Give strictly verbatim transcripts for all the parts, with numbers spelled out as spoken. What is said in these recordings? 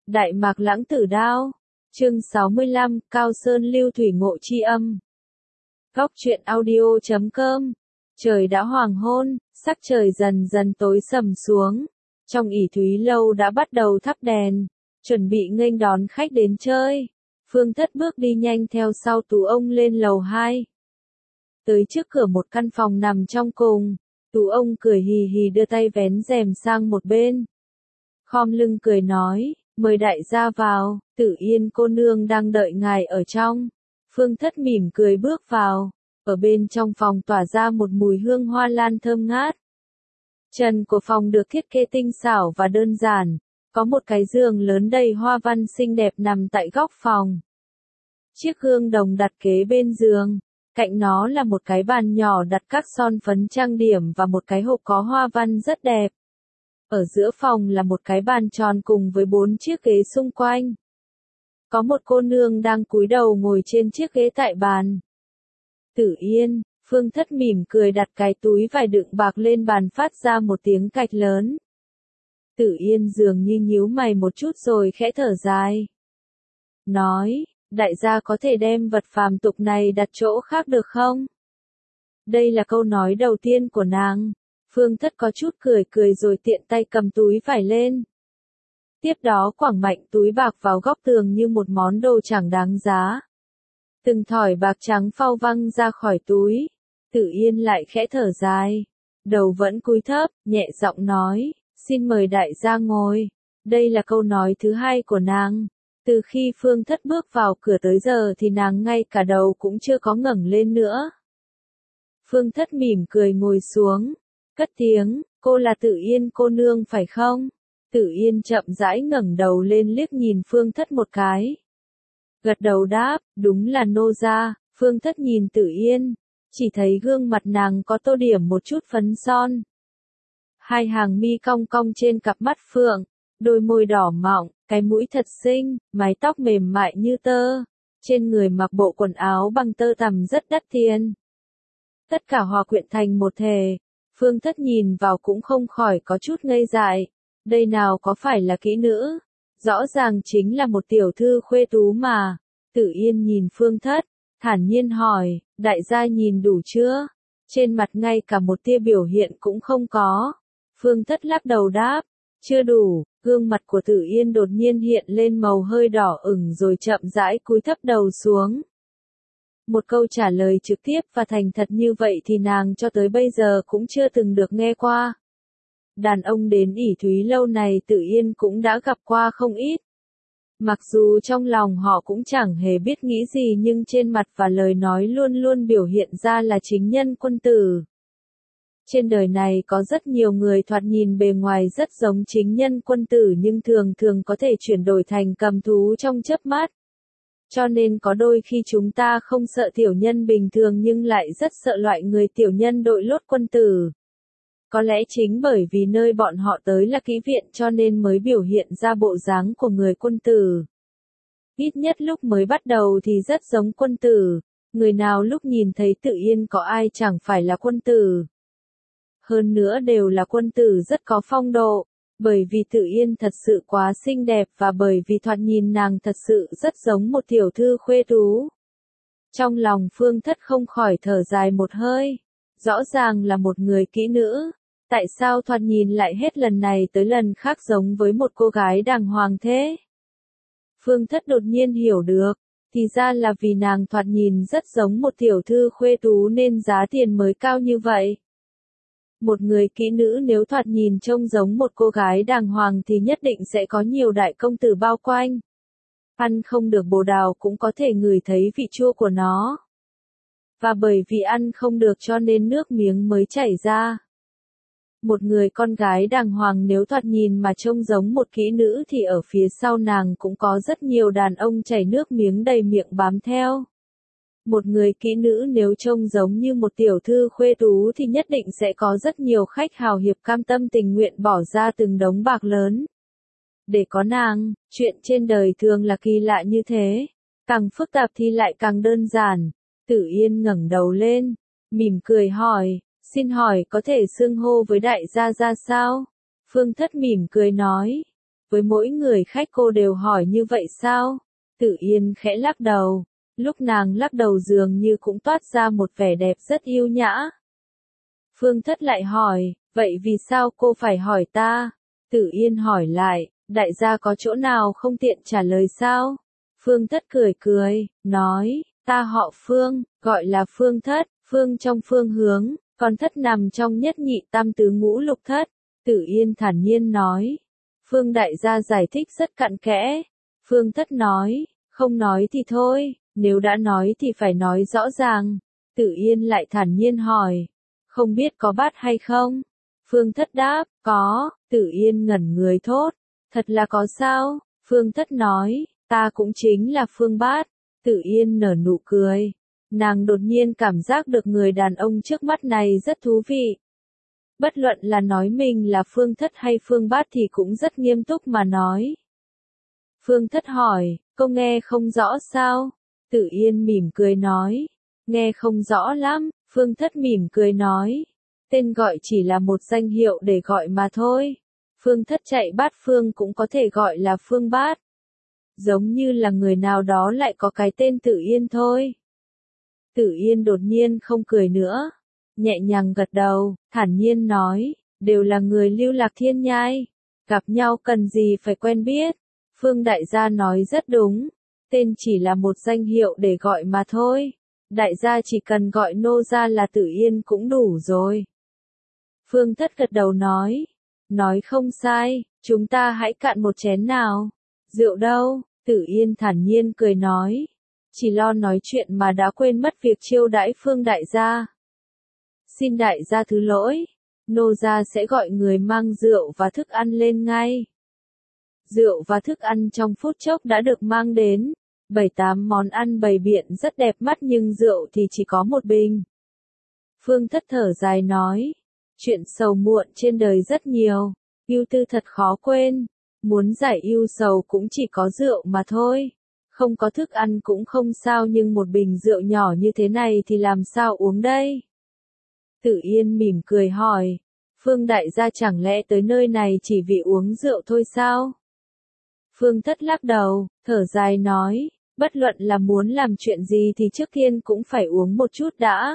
Đại Mạc Lãng Tử Đao. Chương sáu mươi lăm, Cao Sơn Lưu Thủy Ngộ Chi Âm. Góc truyện audio chấm com. Trời đã hoàng hôn, sắc trời dần dần tối sầm xuống. Trong ỷ Thúy Lâu đã bắt đầu thắp đèn, chuẩn bị nghênh đón khách đến chơi. Phương Thất bước đi nhanh theo sau Tú ông lên lầu hai. Tới trước cửa một căn phòng nằm trong cùng, Tú ông cười hì hì đưa tay vén rèm sang một bên. Khom lưng cười nói, mời đại gia vào, Tử Yên cô nương đang đợi ngài ở trong. Phương Thất mỉm cười bước vào, ở bên trong phòng tỏa ra một mùi hương hoa lan thơm ngát. Trần của phòng được thiết kế tinh xảo và đơn giản, có một cái giường lớn đầy hoa văn xinh đẹp nằm tại góc phòng. Chiếc gương đồng đặt kế bên giường, cạnh nó là một cái bàn nhỏ đặt các son phấn trang điểm và một cái hộp có hoa văn rất đẹp. Ở giữa phòng là một cái bàn tròn cùng với bốn chiếc ghế xung quanh. Có một cô nương đang cúi đầu ngồi trên chiếc ghế tại bàn. Tử Yên, Phương Thất mỉm cười đặt cái túi vải đựng bạc lên bàn phát ra một tiếng cạch lớn. Tử Yên dường như nhíu mày một chút rồi khẽ thở dài. Nói, đại gia có thể đem vật phàm tục này đặt chỗ khác được không? Đây là câu nói đầu tiên của nàng. Phương Thất có chút cười cười rồi tiện tay cầm túi vải lên. Tiếp đó quẳng mạnh túi bạc vào góc tường như một món đồ chẳng đáng giá. Từng thỏi bạc trắng phau văng ra khỏi túi. Tử Yên lại khẽ thở dài. Đầu vẫn cúi thấp, nhẹ giọng nói, xin mời đại gia ngồi. Đây là câu nói thứ hai của nàng. Từ khi Phương Thất bước vào cửa tới giờ thì nàng ngay cả đầu cũng chưa có ngẩng lên nữa. Phương Thất mỉm cười ngồi xuống. Cất tiếng, cô là Tử Yên cô nương phải không? Tử Yên chậm rãi ngẩng đầu lên liếc nhìn Phương Thất một cái. Gật đầu đáp, đúng là nô gia. Phương Thất nhìn Tử Yên, chỉ thấy gương mặt nàng có tô điểm một chút phấn son. Hai hàng mi cong cong trên cặp mắt phượng, đôi môi đỏ mọng, cái mũi thật xinh, mái tóc mềm mại như tơ. Trên người mặc bộ quần áo bằng tơ tằm rất đắt tiền. Tất cả hòa quyện thành một thể. Phương Thất nhìn vào cũng không khỏi có chút ngây dại. Đây nào có phải là kỹ nữ? Rõ ràng chính là một tiểu thư khuê tú mà. Tử Yên nhìn Phương Thất, thản nhiên hỏi, đại gia nhìn đủ chưa? Trên mặt ngay cả một tia biểu hiện cũng không có. Phương Thất lắc đầu đáp, chưa đủ. Gương mặt của Tử Yên đột nhiên hiện lên màu hơi đỏ ửng rồi chậm rãi cúi thấp đầu xuống. Một câu trả lời trực tiếp và thành thật như vậy thì nàng cho tới bây giờ cũng chưa từng được nghe qua. Đàn ông đến ỷ Thúy Lâu này Tử Yên cũng đã gặp qua không ít. Mặc dù trong lòng họ cũng chẳng hề biết nghĩ gì nhưng trên mặt và lời nói luôn luôn biểu hiện ra là chính nhân quân tử. Trên đời này có rất nhiều người thoạt nhìn bề ngoài rất giống chính nhân quân tử nhưng thường thường có thể chuyển đổi thành cầm thú trong chớp mắt. Cho nên có đôi khi chúng ta không sợ tiểu nhân bình thường nhưng lại rất sợ loại người tiểu nhân đội lốt quân tử. Có lẽ chính bởi vì nơi bọn họ tới là kỹ viện cho nên mới biểu hiện ra bộ dáng của người quân tử. Ít nhất lúc mới bắt đầu thì rất giống quân tử, người nào lúc nhìn thấy Tử Yên có ai chẳng phải là quân tử. Hơn nữa đều là quân tử rất có phong độ, bởi vì Tử Yên thật sự quá xinh đẹp và bởi vì thoạt nhìn nàng thật sự rất giống một tiểu thư khuê tú. Trong lòng Phương Thất không khỏi thở dài một hơi, rõ ràng là một người kỹ nữ, tại sao thoạt nhìn lại hết lần này tới lần khác giống với một cô gái đàng hoàng thế? Phương Thất đột nhiên hiểu được, thì ra là vì nàng thoạt nhìn rất giống một tiểu thư khuê tú nên giá tiền mới cao như vậy. Một người kỹ nữ nếu thoạt nhìn trông giống một cô gái đàng hoàng thì nhất định sẽ có nhiều đại công tử bao quanh. Ăn không được bồ đào cũng có thể ngửi thấy vị chua của nó. Và bởi vì ăn không được cho nên nước miếng mới chảy ra. Một người con gái đàng hoàng nếu thoạt nhìn mà trông giống một kỹ nữ thì ở phía sau nàng cũng có rất nhiều đàn ông chảy nước miếng đầy miệng bám theo. Một người kỹ nữ nếu trông giống như một tiểu thư khuê tú thì nhất định sẽ có rất nhiều khách hào hiệp cam tâm tình nguyện bỏ ra từng đống bạc lớn. Để có nàng, chuyện trên đời thường là kỳ lạ như thế, càng phức tạp thì lại càng đơn giản. Tử Yên ngẩng đầu lên, mỉm cười hỏi, xin hỏi có thể xưng hô với đại gia ra sao? Phương Thất mỉm cười nói, Với mỗi người khách cô đều hỏi như vậy sao? Tử Yên khẽ lắc đầu. Lúc nàng lắc đầu dường như cũng toát ra một vẻ đẹp rất yêu nhã. Phương Thất lại hỏi, vậy vì sao cô phải hỏi ta? Tử Yên hỏi lại, đại gia có chỗ nào không tiện trả lời sao? Phương Thất cười cười, nói, ta họ Phương, gọi là Phương Thất, Phương trong phương hướng, còn Thất nằm trong nhất nhị tam tứ ngũ lục thất. Tử Yên thản nhiên nói. Phương đại gia giải thích rất cặn kẽ. Phương Thất nói, không nói thì thôi, nếu đã nói thì phải nói rõ ràng. Tử Yên lại thản nhiên hỏi, không biết có bát hay không? Phương Thất đáp, có. Tử Yên ngẩn người thốt, thật là có sao? Phương Thất nói, ta cũng chính là Phương Bát. Tử Yên nở nụ cười. Nàng đột nhiên cảm giác được người đàn ông trước mắt này rất thú vị. Bất luận là nói mình là Phương Thất hay Phương Bát thì cũng rất nghiêm túc mà nói. Phương Thất hỏi, cô nghe không rõ sao? Tử Yên mỉm cười nói, nghe không rõ lắm. Phương Thất mỉm cười nói, tên gọi chỉ là một danh hiệu để gọi mà thôi. Phương Thất chạy bát phương cũng có thể gọi là Phương Bát. Giống như là người nào đó lại có cái tên Tử Yên thôi. Tử Yên đột nhiên không cười nữa. Nhẹ nhàng gật đầu, thản nhiên nói, đều là người Lưu Lạc Thiên Nhai. Gặp nhau cần gì phải quen biết. Phương đại gia nói rất đúng. Tên chỉ là một danh hiệu để gọi mà thôi. Đại gia chỉ cần gọi nô gia là Tử Yên cũng đủ rồi. Phương Thất gật đầu nói. Nói không sai, chúng ta hãy cạn một chén nào. Rượu đâu? Tử Yên thản nhiên cười nói. Chỉ lo nói chuyện mà đã quên mất việc chiêu đãi Phương đại gia. Xin đại gia thứ lỗi. Nô gia sẽ gọi người mang rượu và thức ăn lên ngay. Rượu và thức ăn trong phút chốc đã được mang đến. Bảy tám món ăn bày biện rất đẹp mắt nhưng rượu thì chỉ có một bình. Phương Thất thở dài nói. Chuyện sầu muộn trên đời rất nhiều. Ưu tư thật khó quên. Muốn giải ưu sầu cũng chỉ có rượu mà thôi. Không có thức ăn cũng không sao nhưng một bình rượu nhỏ như thế này thì làm sao uống đây? Tử Yên mỉm cười hỏi. Phương đại gia chẳng lẽ tới nơi này chỉ vì uống rượu thôi sao? Phương Thất lắc đầu, thở dài nói. Bất luận là muốn làm chuyện gì thì trước tiên cũng phải uống một chút đã.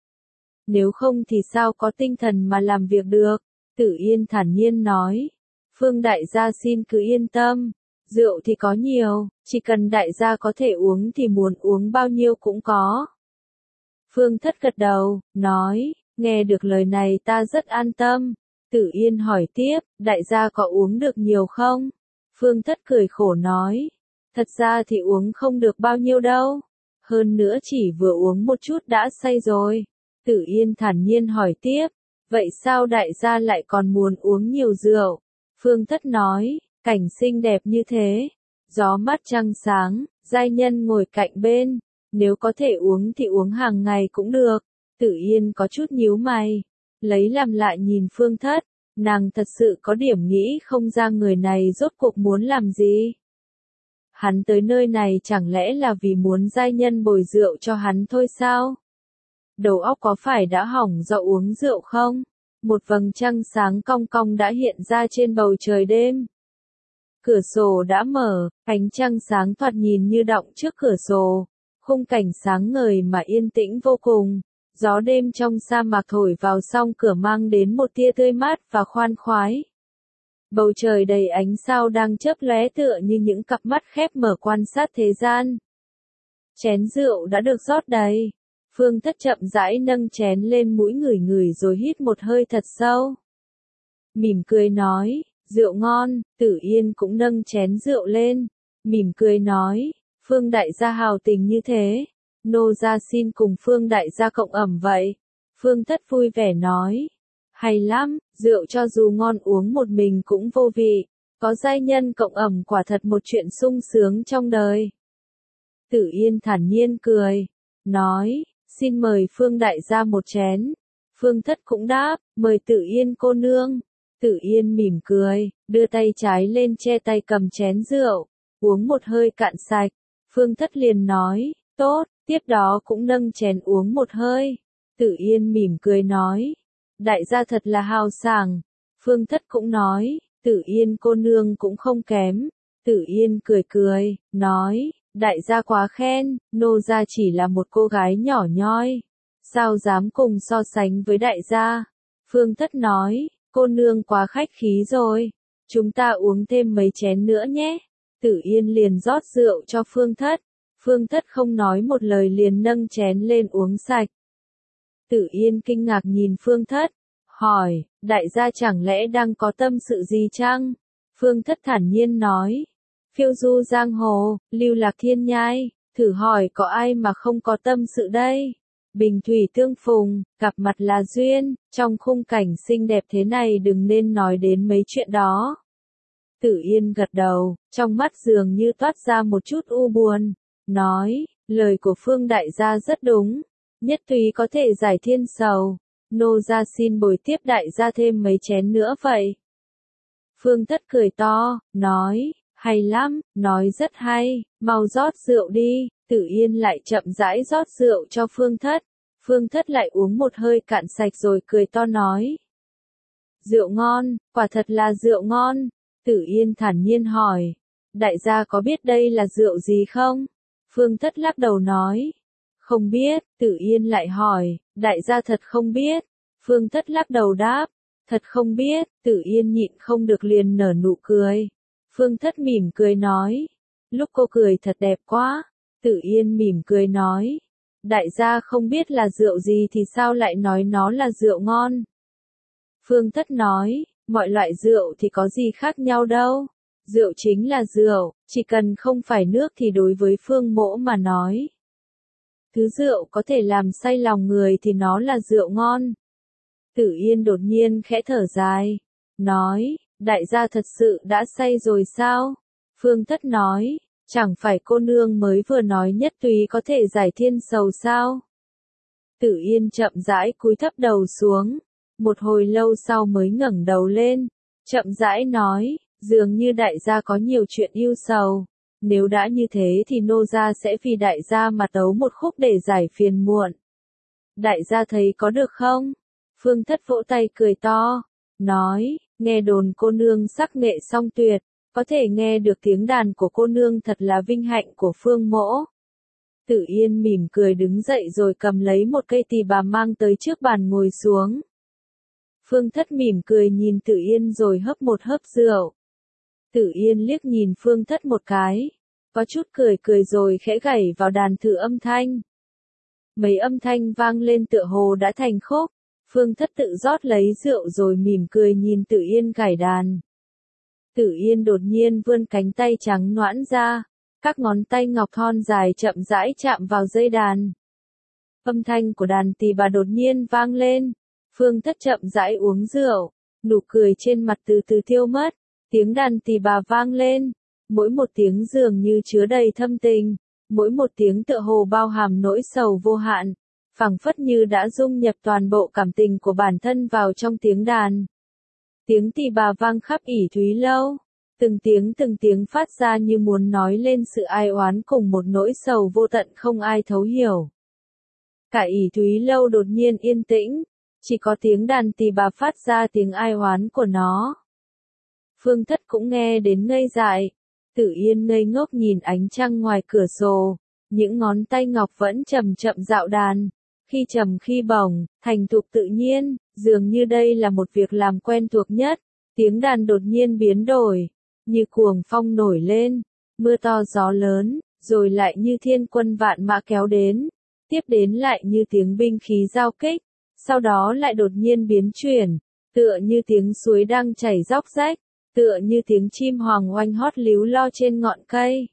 Nếu không thì sao có tinh thần mà làm việc được? Tử Yên thản nhiên nói. Phương đại gia xin cứ yên tâm. Rượu thì có nhiều, chỉ cần đại gia có thể uống thì muốn uống bao nhiêu cũng có. Phương Thất gật đầu, nói, nghe được lời này ta rất an tâm. Tử Yên hỏi tiếp, đại gia có uống được nhiều không? Phương Thất cười khổ nói, thật ra thì uống không được bao nhiêu đâu. Hơn nữa chỉ vừa uống một chút đã say rồi. Tử Yên thản nhiên hỏi tiếp, vậy sao đại gia lại còn muốn uống nhiều rượu? Phương Thất nói, cảnh xinh đẹp như thế, gió mát trăng sáng, giai nhân ngồi cạnh bên, nếu có thể uống thì uống hàng ngày cũng được. Tử Yên có chút nhíu mày, lấy làm lạ nhìn Phương Thất, nàng thật sự có điểm nghĩ không ra người này rốt cuộc muốn làm gì. Hắn tới nơi này chẳng lẽ là vì muốn giai nhân bồi rượu cho hắn thôi sao? Đầu óc có phải đã hỏng do uống rượu không? Một vầng trăng sáng cong cong đã hiện ra trên bầu trời đêm. Cửa sổ đã mở, ánh trăng sáng thoạt nhìn như đọng trước cửa sổ. Khung cảnh sáng ngời mà yên tĩnh vô cùng. Gió đêm trong sa mạc thổi vào song cửa mang đến một tia tươi mát và khoan khoái. Bầu trời đầy ánh sao đang chớp lóe tựa như những cặp mắt khép mở quan sát thế gian. Chén rượu đã được rót đầy. Phương Thất chậm rãi nâng chén lên mũi ngửi ngửi rồi hít một hơi thật sâu. Mỉm cười nói, rượu ngon. Tử Yên cũng nâng chén rượu lên. Mỉm cười nói, Phương đại gia hào tình như thế. Nô gia xin cùng Phương đại gia cộng ẩm vậy. Phương Thất vui vẻ nói, hay lắm, rượu cho dù ngon uống một mình cũng vô vị. Có giai nhân cộng ẩm quả thật một chuyện sung sướng trong đời. Tử Yên thản nhiên cười, nói, xin mời Phương đại gia một chén. Phương Thất cũng đáp, mời Tử Yên cô nương. Tử Yên mỉm cười, đưa tay trái lên che tay cầm chén rượu, uống một hơi cạn sạch. Phương Thất liền nói, tốt, tiếp đó cũng nâng chén uống một hơi. Tử Yên mỉm cười nói, đại gia thật là hào sảng. Phương Thất cũng nói, Tử Yên cô nương cũng không kém. Tử Yên cười cười, nói, đại gia quá khen, nô gia chỉ là một cô gái nhỏ nhoi. Sao dám cùng so sánh với đại gia? Phương Thất nói, cô nương quá khách khí rồi. Chúng ta uống thêm mấy chén nữa nhé. Tử Yên liền rót rượu cho Phương Thất. Phương Thất không nói một lời liền nâng chén lên uống sạch. Tử Yên kinh ngạc nhìn Phương Thất, hỏi, đại gia chẳng lẽ đang có tâm sự gì chăng? Phương Thất thản nhiên nói, phiêu du giang hồ, lưu lạc thiên nhai, thử hỏi có ai mà không có tâm sự đây? Bình thủy tương phùng, gặp mặt là duyên, trong khung cảnh xinh đẹp thế này đừng nên nói đến mấy chuyện đó. Tử Yên gật đầu, trong mắt dường như toát ra một chút u buồn, nói, lời của Phương đại gia rất đúng, nhất túy có thể giải thiên sầu, nô gia xin bồi tiếp đại gia thêm mấy chén nữa vậy. Phương Thất cười to, nói, hay lắm, nói rất hay, mau rót rượu đi. Tử Yên lại chậm rãi rót rượu cho Phương Thất. Phương Thất lại uống một hơi cạn sạch rồi cười to nói. Rượu ngon, quả thật là rượu ngon. Tử Yên thản nhiên hỏi. Đại gia có biết đây là rượu gì không? Phương Thất lắc đầu nói. Không biết. Tử Yên lại hỏi. Đại gia thật không biết. Phương Thất lắc đầu đáp. Thật không biết. Tử Yên nhịn không được liền nở nụ cười. Phương Thất mỉm cười nói. Lúc cô cười thật đẹp quá. Tử Yên mỉm cười nói. Đại gia không biết là rượu gì thì sao lại nói nó là rượu ngon. Phương Thất nói, mọi loại rượu thì có gì khác nhau đâu. Rượu chính là rượu, chỉ cần không phải nước thì đối với Phương Mỗ mà nói. Thứ rượu có thể làm say lòng người thì nó là rượu ngon. Tử Yên đột nhiên khẽ thở dài. Nói, đại gia thật sự đã say rồi sao? Phương Thất nói. Chẳng phải cô nương mới vừa nói nhất túy có thể giải thiên sầu sao? Tử Yên chậm rãi cúi thấp đầu xuống, một hồi lâu sau mới ngẩng đầu lên, chậm rãi nói, dường như đại gia có nhiều chuyện ưu sầu, nếu đã như thế thì nô gia sẽ vì đại gia mà tấu một khúc để giải phiền muộn. Đại gia thấy có được không? Phương Thất vỗ tay cười to, nói, nghe đồn cô nương sắc nghệ song tuyệt. Có thể nghe được tiếng đàn của cô nương thật là vinh hạnh của Phương Mỗ. Tử Yên mỉm cười đứng dậy rồi cầm lấy một cây tỳ bà mang tới trước bàn ngồi xuống. Phương Thất mỉm cười nhìn Tử Yên rồi hấp một hớp rượu. Tử Yên liếc nhìn Phương Thất một cái, có chút cười cười rồi khẽ gảy vào đàn thử âm thanh. Mấy âm thanh vang lên tựa hồ đã thành khúc. Phương Thất tự rót lấy rượu rồi mỉm cười nhìn Tử Yên gảy đàn. Tử Yên đột nhiên vươn cánh tay trắng nõn ra, các ngón tay ngọc thon dài chậm rãi chạm vào dây đàn. Âm thanh của đàn tỳ bà đột nhiên vang lên, Phương Thất chậm rãi uống rượu, nụ cười trên mặt từ từ tiêu mất, tiếng đàn tỳ bà vang lên, mỗi một tiếng dường như chứa đầy thâm tình, mỗi một tiếng tựa hồ bao hàm nỗi sầu vô hạn, phảng phất như đã dung nhập toàn bộ cảm tình của bản thân vào trong tiếng đàn. Tiếng tỳ bà vang khắp ỉ Thúy Lâu, từng tiếng từng tiếng phát ra như muốn nói lên sự ai oán cùng một nỗi sầu vô tận không ai thấu hiểu. Cả ỉ Thúy Lâu đột nhiên yên tĩnh, chỉ có tiếng đàn tỳ bà phát ra tiếng ai oán của nó. Phương Thất cũng nghe đến ngây dại, Tử Yên ngây ngốc nhìn ánh trăng ngoài cửa sổ, những ngón tay ngọc vẫn chậm chậm dạo đàn. Khi trầm khi bổng, thành thục tự nhiên, dường như đây là một việc làm quen thuộc nhất. Tiếng đàn đột nhiên biến đổi, như cuồng phong nổi lên, mưa to gió lớn, rồi lại như thiên quân vạn mã kéo đến, tiếp đến lại như tiếng binh khí giao kích, sau đó lại đột nhiên biến chuyển, tựa như tiếng suối đang chảy róc rách, tựa như tiếng chim hoàng oanh hót líu lo trên ngọn cây.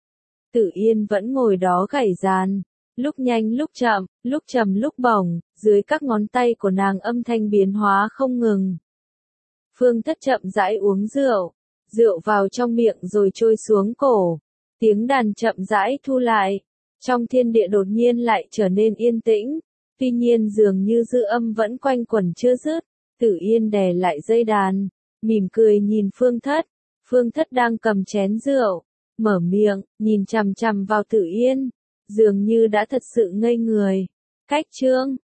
Tử Yên vẫn ngồi đó gảy đàn. Lúc nhanh lúc chậm, lúc trầm lúc bổng, dưới các ngón tay của nàng âm thanh biến hóa không ngừng. Phương Thất chậm rãi uống rượu, rượu vào trong miệng rồi trôi xuống cổ, tiếng đàn chậm rãi thu lại, trong thiên địa đột nhiên lại trở nên yên tĩnh, tuy nhiên dường như dư âm vẫn quanh quẩn chưa dứt. Tử Yên đè lại dây đàn, mỉm cười nhìn Phương Thất, Phương Thất đang cầm chén rượu, mở miệng, nhìn chằm chằm vào Tử Yên. Dường như đã thật sự ngây người. Cách chương